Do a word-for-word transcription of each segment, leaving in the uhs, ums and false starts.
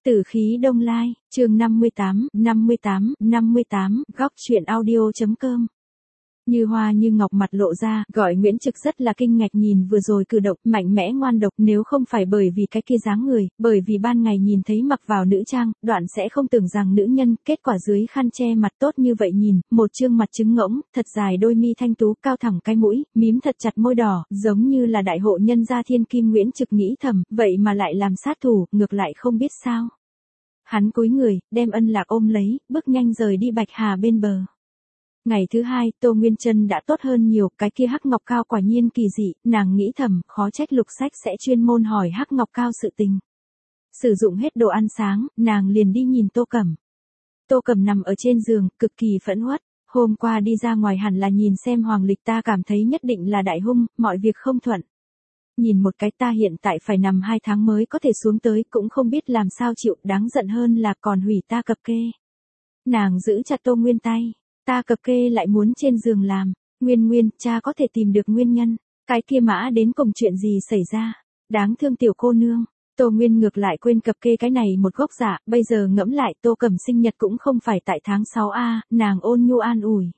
Tử khí đông lai, chương năm mươi tám, năm mươi tám, năm mươi tám, góc chuyện audio.com. Như hoa như ngọc mặt lộ ra, gọi Nguyễn Trực rất là kinh ngạc nhìn vừa rồi cử động mạnh mẽ ngoan độc, nếu không phải bởi vì cái kia dáng người, bởi vì ban ngày nhìn thấy mặc vào nữ trang, đoạn sẽ không tưởng rằng nữ nhân, kết quả dưới khăn che mặt tốt như vậy nhìn, một trương mặt trứng ngỗng, thật dài đôi mi thanh tú, cao thẳng cái mũi, mím thật chặt môi đỏ, giống như là đại hộ nhân gia thiên kim. Nguyễn Trực nghĩ thầm, vậy mà lại làm sát thủ, ngược lại không biết sao. Hắn cúi người, đem Ân Lạc ôm lấy, bước nhanh rời đi Bạch Hà bên bờ. Ngày thứ hai, Tô Nguyên Trân đã tốt hơn nhiều, cái kia hắc ngọc cao quả nhiên kỳ dị, nàng nghĩ thầm, khó trách Lục Sách sẽ chuyên môn hỏi hắc ngọc cao sự tình. Sử dụng hết đồ ăn sáng, nàng liền đi nhìn Tô Cẩm. Tô Cẩm nằm ở trên giường, cực kỳ phẫn uất, hôm qua đi ra ngoài hẳn là nhìn xem hoàng lịch, ta cảm thấy nhất định là đại hung, mọi việc không thuận. Nhìn một cái ta hiện tại phải nằm hai tháng mới có thể xuống tới, cũng không biết làm sao chịu, đáng giận hơn là còn hủy ta cập kê. Nàng giữ chặt Tô Nguyên tay. Ta cập kê lại muốn trên giường làm, Nguyên Nguyên, cha có thể tìm được nguyên nhân, cái kia mã đến cùng chuyện gì xảy ra, đáng thương tiểu cô nương. Tô Nguyên ngược lại quên cập kê cái này một gốc dạ, bây giờ ngẫm lại Tô Cẩm sinh nhật cũng không phải tại tháng sáu a, nàng ôn nhu an ủi.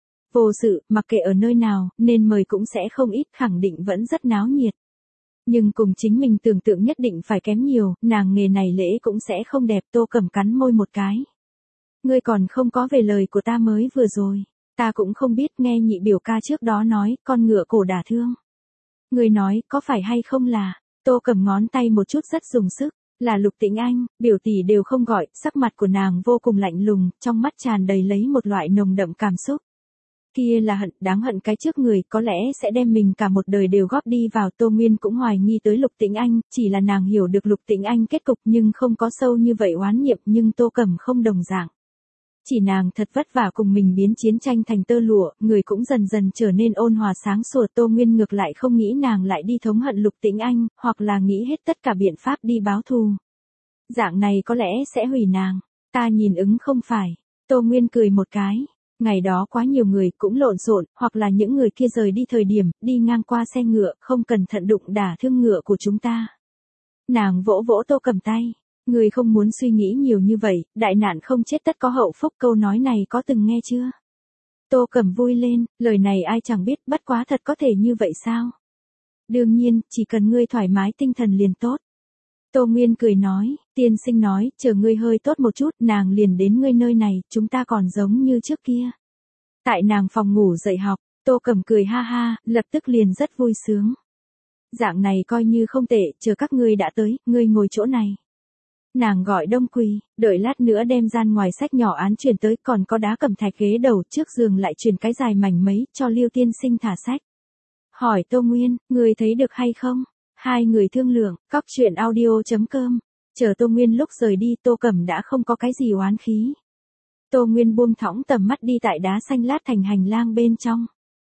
Vô sự, mặc kệ ở nơi nào, nên mời cũng sẽ không ít, khẳng định vẫn rất náo nhiệt. Nhưng cùng chính mình tưởng tượng nhất định phải kém nhiều, nàng nghề này lễ cũng sẽ không đẹp. Tô Cẩm cắn môi một cái. Ngươi còn không có về lời của ta mới vừa rồi, ta cũng không biết, nghe nhị biểu ca trước đó nói, con ngựa cổ đả thương. Ngươi nói, có phải hay không là, Tô Cẩm ngón tay một chút rất dùng sức, là Lục Tĩnh Anh, biểu tỷ đều không gọi, sắc mặt của nàng vô cùng lạnh lùng, trong mắt tràn đầy lấy một loại nồng đậm cảm xúc. Kia là hận, đáng hận cái trước người, có lẽ sẽ đem mình cả một đời đều góp đi vào. Tô Nguyên cũng hoài nghi tới Lục Tĩnh Anh, chỉ là nàng hiểu được Lục Tĩnh Anh kết cục nhưng không có sâu như vậy oán niệm, nhưng Tô Cẩm không đồng dạng. Chỉ nàng thật vất vả cùng mình biến chiến tranh thành tơ lụa, người cũng dần dần trở nên ôn hòa sáng sủa. Tô Nguyên ngược lại không nghĩ nàng lại đi thống hận Lục Tĩnh Anh, hoặc là nghĩ hết tất cả biện pháp đi báo thù. Dạng này có lẽ sẽ hủy nàng, ta nhìn ứng không phải. Tô Nguyên cười một cái, ngày đó quá nhiều người cũng lộn xộn, hoặc là những người kia rời đi thời điểm, đi ngang qua xe ngựa, không cẩn thận đụng đả thương ngựa của chúng ta. Nàng vỗ vỗ Tô Cẩm tay. Người không muốn suy nghĩ nhiều như vậy, đại nạn không chết tất có hậu phúc, câu nói này có từng nghe chưa? Tô Cẩm vui lên, lời này ai chẳng biết, bất quá thật có thể như vậy sao? Đương nhiên, chỉ cần ngươi thoải mái tinh thần liền tốt. Tô Nguyên cười nói, tiên sinh nói, chờ ngươi hơi tốt một chút, nàng liền đến ngươi nơi này, chúng ta còn giống như trước kia. Tại nàng phòng ngủ dạy học, Tô Cẩm cười ha ha, lập tức liền rất vui sướng. Dạng này coi như không tệ, chờ các ngươi đã tới, ngươi ngồi chỗ này. Nàng gọi Đông Quỳ, đợi lát nữa đem gian ngoài sách nhỏ án chuyển tới, còn có đá cẩm thạch ghế đầu, trước giường lại chuyển cái dài mảnh mấy, cho Liêu tiên sinh thả sách. Hỏi Tô Nguyên, người thấy được hay không? Hai người thương lượng, góc chuyện audio.com. Chờ Tô Nguyên lúc rời đi, Tô Cẩm đã không có cái gì oán khí. Tô Nguyên buông thõng tầm mắt đi tại đá xanh lát thành hành lang bên trong.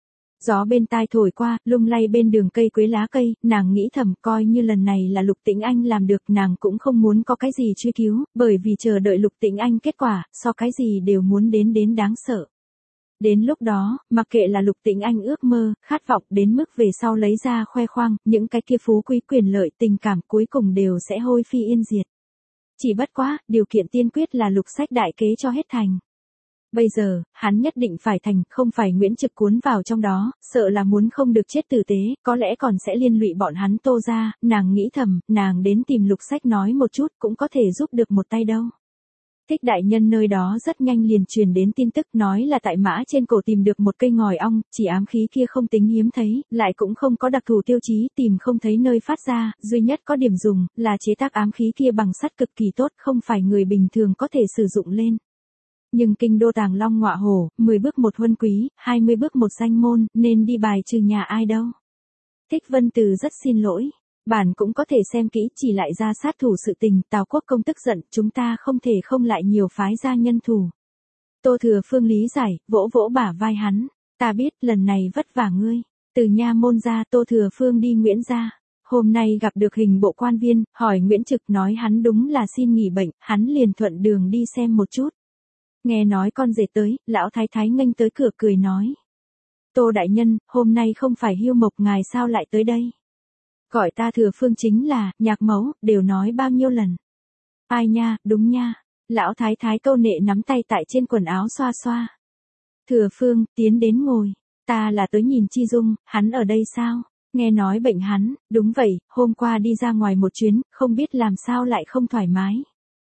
Gió bên tai thổi qua, lung lay bên đường cây quế lá cây, nàng nghĩ thầm, coi như lần này là Lục Tĩnh Anh làm được, nàng cũng không muốn có cái gì truy cứu, bởi vì chờ đợi Lục Tĩnh Anh kết quả, so cái gì đều muốn đến đến đáng sợ. Đến lúc đó, mặc kệ là Lục Tĩnh Anh ước mơ, khát vọng đến mức về sau lấy ra khoe khoang, những cái kia phú quý quyền lợi tình cảm cuối cùng đều sẽ hôi phi yên diệt. Chỉ bất quá, điều kiện tiên quyết là Lục Sách đại kế cho hết thành. Bây giờ, hắn nhất định phải thành, không phải Nguyễn Trực cuốn vào trong đó, sợ là muốn không được chết tử tế, có lẽ còn sẽ liên lụy bọn hắn Tô ra, nàng nghĩ thầm, nàng đến tìm Lục Sách nói một chút cũng có thể giúp được một tay đâu. Thích đại nhân nơi đó rất nhanh liền truyền đến tin tức, nói là tại mã trên cổ tìm được một cây ngòi ong, chỉ ám khí kia không tính hiếm thấy, lại cũng không có đặc thù tiêu chí, tìm không thấy nơi phát ra, duy nhất có điểm dùng, là chế tác ám khí kia bằng sắt cực kỳ tốt, không phải người bình thường có thể sử dụng lên. Nhưng kinh đô Tàng Long ngọa hổ, mười bước một huân quý, hai mươi bước một danh môn, nên đi bài trừ nhà ai đâu. Thích Vân Từ rất xin lỗi. Bản cũng có thể xem kỹ, chỉ lại ra sát thủ sự tình, Tào Quốc công tức giận, chúng ta không thể không lại nhiều phái ra nhân thủ. Tô Thừa Phương lý giải, vỗ vỗ bả vai hắn. Ta biết, lần này vất vả ngươi. Từ nha môn ra, Tô Thừa Phương đi Nguyễn gia. Hôm nay gặp được hình bộ quan viên, hỏi Nguyễn Trực, nói hắn đúng là xin nghỉ bệnh, hắn liền thuận đường đi xem một chút. Nghe nói con rể tới, lão thái thái nghênh tới cửa cười nói. Tô đại nhân, hôm nay không phải Hiêu Mộc ngài sao lại tới đây? Gọi ta Thừa Phương chính là, nhạc mẫu, đều nói bao nhiêu lần. Ai nha, đúng nha. Lão thái thái câu nệ nắm tay tại trên quần áo xoa xoa. Thừa Phương, tiến đến ngồi. Ta là tới nhìn Chi Dung, hắn ở đây sao? Nghe nói bệnh hắn, đúng vậy, hôm qua đi ra ngoài một chuyến, không biết làm sao lại không thoải mái.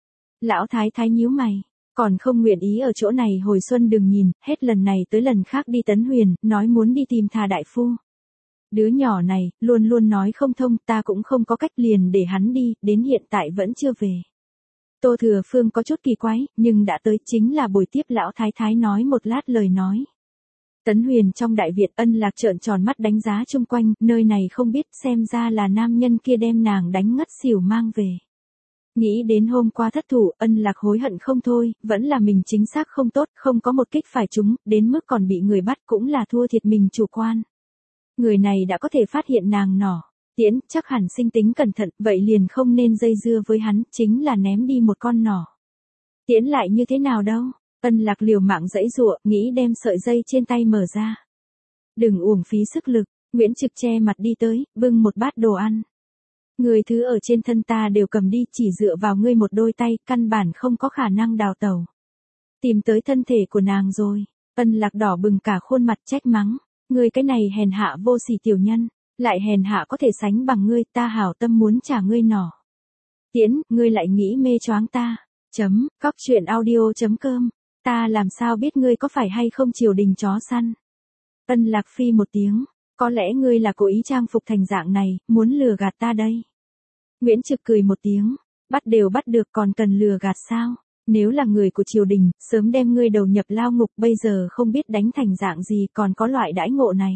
Lão thái thái nhíu mày, còn không nguyện ý ở chỗ này hồi xuân đừng nhìn, hết lần này tới lần khác đi Tấn Huyền, nói muốn đi tìm Thà đại phu. Đứa nhỏ này, luôn luôn nói không thông, ta cũng không có cách liền để hắn đi, đến hiện tại vẫn chưa về. Tô Thừa Phương có chút kỳ quái, nhưng đã tới chính là buổi tiếp lão thái thái nói một lát lời nói. Tấn Huyền trong đại viện Ân Lạc trợn tròn mắt đánh giá chung quanh, nơi này không biết xem ra là nam nhân kia đem nàng đánh ngất xỉu mang về. Nghĩ đến hôm qua thất thủ, Ân Lạc hối hận không thôi, vẫn là mình chính xác không tốt, không có một kích phải trúng, đến mức còn bị người bắt cũng là thua thiệt mình chủ quan. Người này đã có thể phát hiện nàng nỏ. Tiễn, chắc hẳn sinh tính cẩn thận, vậy liền không nên dây dưa với hắn, chính là ném đi một con nỏ. Tiễn lại như thế nào đâu? Ân Lạc liều mạng giãy giụa, nghĩ đem sợi dây trên tay mở ra. Đừng uổng phí sức lực, Nguyễn Trực che mặt đi tới, bưng một bát đồ ăn. Người thứ ở trên thân ta đều cầm đi, chỉ dựa vào ngươi một đôi tay, căn bản không có khả năng đào tẩu. Tìm tới thân thể của nàng rồi. Ân Lạc đỏ bừng cả khuôn mặt trách mắng. Ngươi cái này hèn hạ vô sỉ tiểu nhân, lại hèn hạ có thể sánh bằng ngươi, ta hảo tâm muốn trả ngươi nỏ. Tiễn, ngươi lại nghĩ mê choáng ta. Chấm, cóc truyện audio chấm com. Ta làm sao biết ngươi có phải hay không triều đình chó săn. Ân Lạc phi một tiếng, có lẽ ngươi là cố ý trang phục thành dạng này, muốn lừa gạt ta đây. Nguyễn Trực cười một tiếng, bắt đều bắt được còn cần lừa gạt sao? Nếu là người của triều đình, sớm đem ngươi đầu nhập lao ngục, bây giờ không biết đánh thành dạng gì còn có loại đãi ngộ này.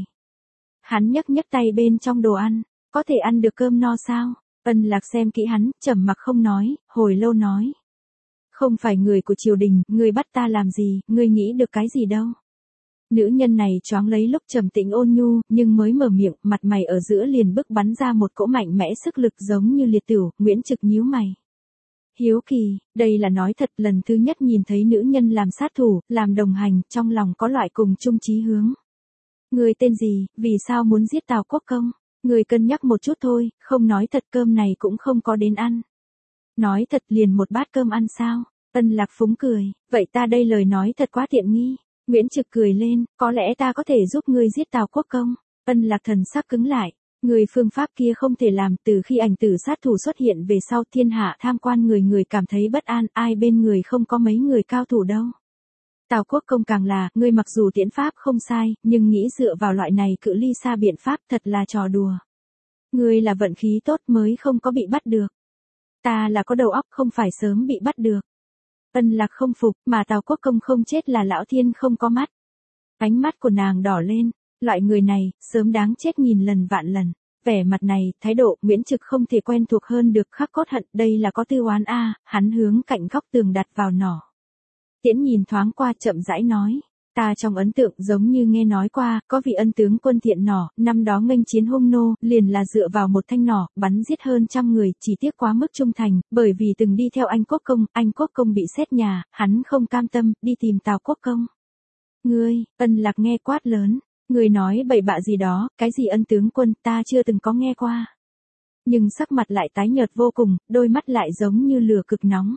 Hắn nhấc nhấc tay bên trong đồ ăn, có thể ăn được cơm no sao? Ân Lạc xem kỹ hắn, trầm mặc không nói, hồi lâu nói. Không phải người của triều đình, ngươi bắt ta làm gì, ngươi nghĩ được cái gì đâu. Nữ nhân này choáng lấy lúc trầm tĩnh ôn nhu, nhưng mới mở miệng, mặt mày ở giữa liền bức bắn ra một cỗ mạnh mẽ sức lực giống như liệt tửu, Nguyễn Trực nhíu mày. Hiếu kỳ, đây là nói thật, lần thứ nhất nhìn thấy nữ nhân làm sát thủ, làm đồng hành, trong lòng có loại cùng chung chí hướng. Người tên gì, vì sao muốn giết Tào Quốc Công? Người cân nhắc một chút thôi, không nói thật cơm này cũng không có đến ăn. Nói thật liền một bát cơm ăn sao? Ân Lạc phúng cười, vậy ta đây lời nói thật quá tiện nghi. Nguyễn Trực cười lên, có lẽ ta có thể giúp ngươi giết Tào Quốc Công. Ân Lạc thần sắc cứng lại. Người phương pháp kia không thể làm, từ khi ảnh tử sát thủ xuất hiện về sau thiên hạ tham quan người người cảm thấy bất an, ai bên người không có mấy người cao thủ đâu. Tào Quốc Công càng là, ngươi mặc dù tiễn pháp không sai, nhưng nghĩ dựa vào loại này cự ly xa biện pháp thật là trò đùa. Ngươi là vận khí tốt mới không có bị bắt được. Ta là có đầu óc không phải sớm bị bắt được. Ân Lạc không phục, mà Tào Quốc Công không chết là lão thiên không có mắt. Ánh mắt của nàng đỏ lên. Loại người này, sớm đáng chết nghìn lần vạn lần. Vẻ mặt này, thái độ, Nguyễn Trực không thể quen thuộc hơn được, khắc cốt hận, đây là có tư oán a. Hắn hướng cạnh góc tường đặt vào nỏ. Tiễn nhìn thoáng qua chậm rãi nói, ta trong ấn tượng giống như nghe nói qua, có vị ân tướng quân thiện nỏ, năm đó nghênh chiến hung nô, liền là dựa vào một thanh nỏ, bắn giết hơn trăm người, chỉ tiếc quá mức trung thành, bởi vì từng đi theo anh Quốc Công, anh Quốc Công bị xét nhà, hắn không cam tâm, đi tìm Tào Quốc Công. Ngươi, Ân Lạc nghe quát lớn. Người nói bậy bạ gì đó, cái gì ân tướng quân, ta chưa từng có nghe qua. Nhưng sắc mặt lại tái nhợt vô cùng, đôi mắt lại giống như lửa cực nóng.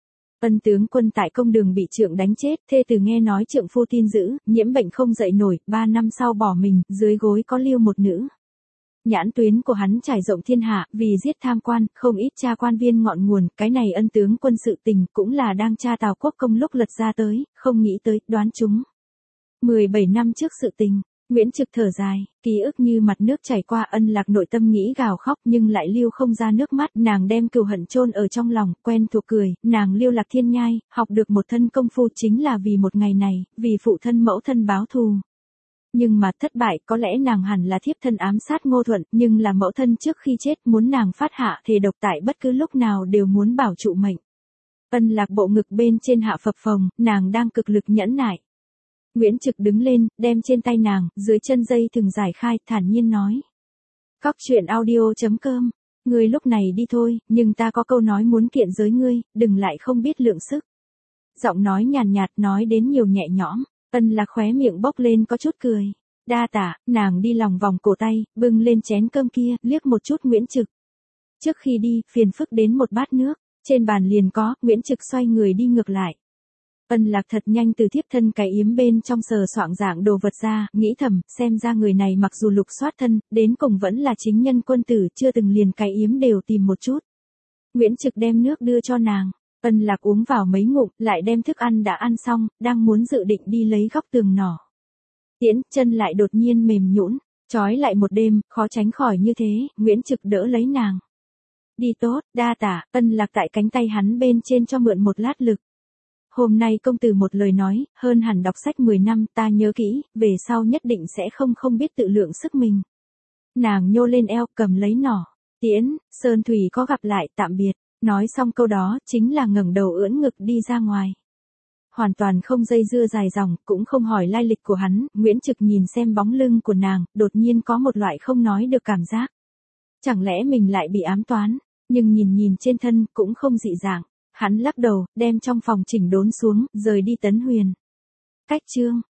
Ân tướng quân tại công đường bị trượng đánh chết, thê tử nghe nói trượng phu tin dữ, nhiễm bệnh không dậy nổi, ba năm sau bỏ mình, dưới gối có lưu một nữ. Nhãn tuyến của hắn trải rộng thiên hạ, vì giết tham quan, không ít tra quan viên ngọn nguồn, cái này ân tướng quân sự tình cũng là đang tra Tào Quốc Công lúc lật ra tới, không nghĩ tới, đoán chúng. mười bảy năm trước sự tình. Nguyễn Trực thở dài, ký ức như mặt nước chảy qua. Ân Lạc nội tâm nghĩ gào khóc nhưng lại lưu không ra nước mắt, nàng đem cừu hận chôn ở trong lòng, quen thuộc cười, nàng lưu lạc thiên nhai, học được một thân công phu chính là vì một ngày này, vì phụ thân mẫu thân báo thù. Nhưng mà thất bại, có lẽ nàng hẳn là thiếp thân ám sát Ngô Thuận, nhưng là mẫu thân trước khi chết muốn nàng phát hạ thề độc tại bất cứ lúc nào đều muốn bảo trụ mệnh. Ân Lạc bộ ngực bên trên hạ phập phồng, nàng đang cực lực nhẫn nại. Nguyễn Trực đứng lên, đem trên tay nàng, dưới chân dây thừng giải khai, thản nhiên nói. Cóc truyện audio chấm com, ngươi lúc này đi thôi, nhưng ta có câu nói muốn kiện giới ngươi, đừng lại không biết lượng sức. Giọng nói nhàn nhạt, nhạt nói đến nhiều nhẹ nhõm, Ân Lạc khóe miệng bốc lên có chút cười. Đa tả, nàng đi lòng vòng cổ tay, bưng lên chén cơm kia, liếc một chút Nguyễn Trực. Trước khi đi, phiền phức đến một bát nước, Trên bàn liền có, Nguyễn Trực xoay người đi ngược lại. Ân Lạc thật nhanh từ thiếp thân cái yếm bên trong sờ soạng dạng đồ vật ra, nghĩ thầm, xem ra người này mặc dù lục soát thân, đến cùng vẫn là chính nhân quân tử, chưa từng liền cái yếm đều tìm một chút. Nguyễn Trực đem nước đưa cho nàng, Ân Lạc uống vào mấy ngụm, lại đem thức ăn đã ăn xong, đang muốn dự định đi lấy góc tường nỏ. Tiễn, chân lại đột nhiên mềm nhũn, trói lại một đêm, khó tránh khỏi như thế, Nguyễn Trực đỡ lấy nàng. Đi tốt, đa tả, Ân Lạc tại cánh tay hắn bên trên cho mượn một lát lực. Hôm nay công tử một lời nói, hơn hẳn đọc sách mười năm, ta nhớ kỹ, về sau nhất định sẽ không không biết tự lượng sức mình. Nàng nhô lên eo, cầm lấy nỏ. Tiễn, Sơn Thủy có gặp lại, tạm biệt. Nói xong câu đó, chính là ngẩng đầu ưỡn ngực đi ra ngoài. Hoàn toàn không dây dưa dài dòng, cũng không hỏi lai lịch của hắn, Nguyễn Trực nhìn xem bóng lưng của nàng, đột nhiên có một loại không nói được cảm giác. Chẳng lẽ mình lại bị ám toán, nhưng nhìn nhìn trên thân, cũng không dị dạng. Hắn lắc đầu, đem trong phòng chỉnh đốn xuống, rời đi Tấn Huyền. Cách chương